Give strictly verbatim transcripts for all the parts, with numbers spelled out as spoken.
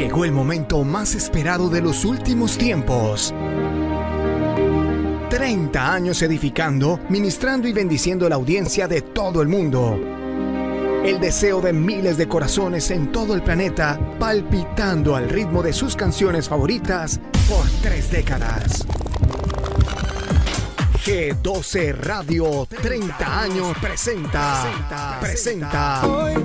Llegó el momento más esperado de los últimos tiempos. treinta años edificando, ministrando y bendiciendo la audiencia de todo el mundo. El deseo de miles de corazones en todo el planeta, palpitando al ritmo de sus canciones favoritas por tres décadas. G doce Radio treinta años presenta, presenta,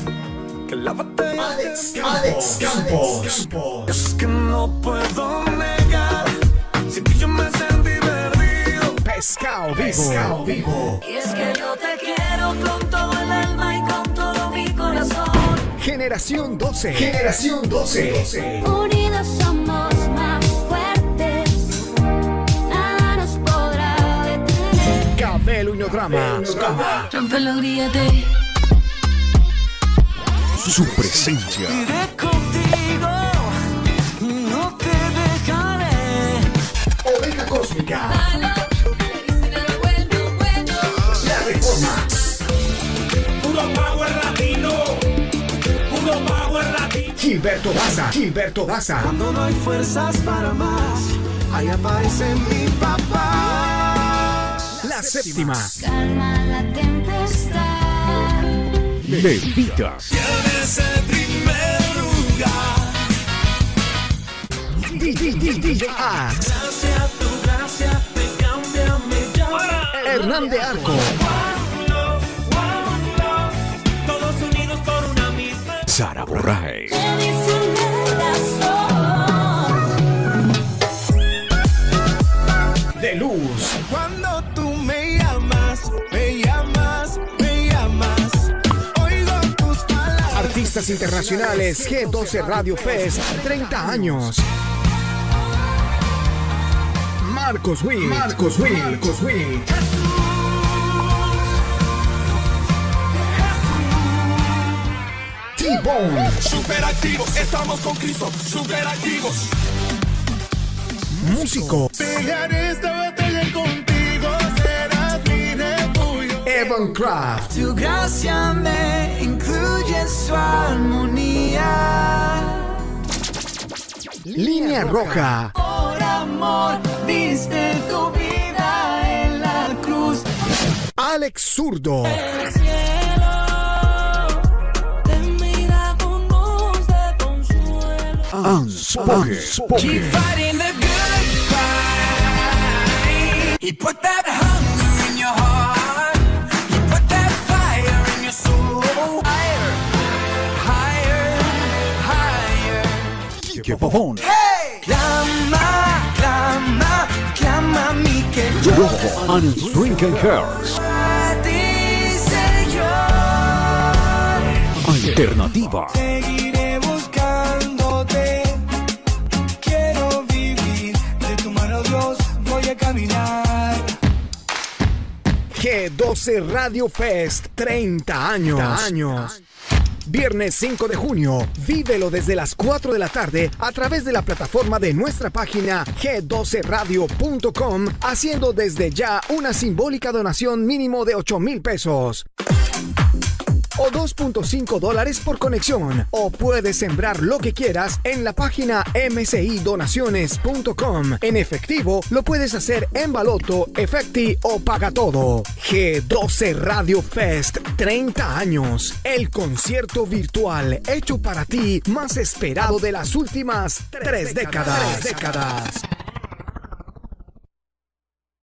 Alex Campos. Alex Campos. Es que no puedo negar, sin ti yo me sentí perdido. Pescado Vivo. Pescado Vivo. Y es que yo te quiero con todo el alma y con todo mi corazón. Generación doce. Generación doce. Unidos somos más fuertes, nada nos podrá detener. Cabello y no drama. Rómpelo, gríete. Su presencia. Iré contigo, no te dejaré. Oveja Cósmica. Bueno, bueno, bueno. La Reforma. Puro power latino, puro power latino. Gilberto Daza. Gilberto Daza. Cuando no hay fuerzas para más, ahí aparece mi papá. La Séptima. Calma la tempestad. Levita. Tienes el primer lugar. D J Axe. Gracias a tu gracia me cambia, me llama. Hernán de Arco. One love, one love, todos unidos por una misma. Sara Borrae. Me dice el corazón. De Luz. Cuando tú me llamas, me llamas, me llamas. Oigo tus palabras. Artistas internacionales. G doce Radio Fest. treinta años. Marcos Witt. Marcos Witt. Marcos Witt. T-Bone. Super activos, estamos con Cristo, super activos. Músico. Pelearé esta batalla contigo, serás mi refugio. Evan Kraft. Tu gracia me incluye su armonía. Línea Roja. Por amor, diste tu vida en la cruz. Alex Zurdo. El cielo te mira con voz de consuelo. Unspoken. Keep fighting the good fight. He put that hunger in your heart. He put that fire in your soul. Higher, higher, higher. Quique Pavón. Hey! Clama, clama, clama a mí que yo Rojo. And Drinking Cars. a ti, Señor. Alternativa. Seguiré buscándote. Quiero vivir de tu mano, Dios. Voy a caminar. G doce Radio Fest. treinta años. años. Viernes cinco de junio, vívelo desde las cuatro de la tarde a través de la plataforma de nuestra página G doce radio punto com, haciendo desde ya una simbólica donación mínimo de ocho mil pesos. O dos punto cinco dólares por conexión. O puedes sembrar lo que quieras en la página m c i donaciones punto com. En efectivo, lo puedes hacer en Baloto, Efecti o Paga Todo. G doce Radio Fest, treinta años. El concierto virtual hecho para ti más esperado de las últimas tres décadas. décadas.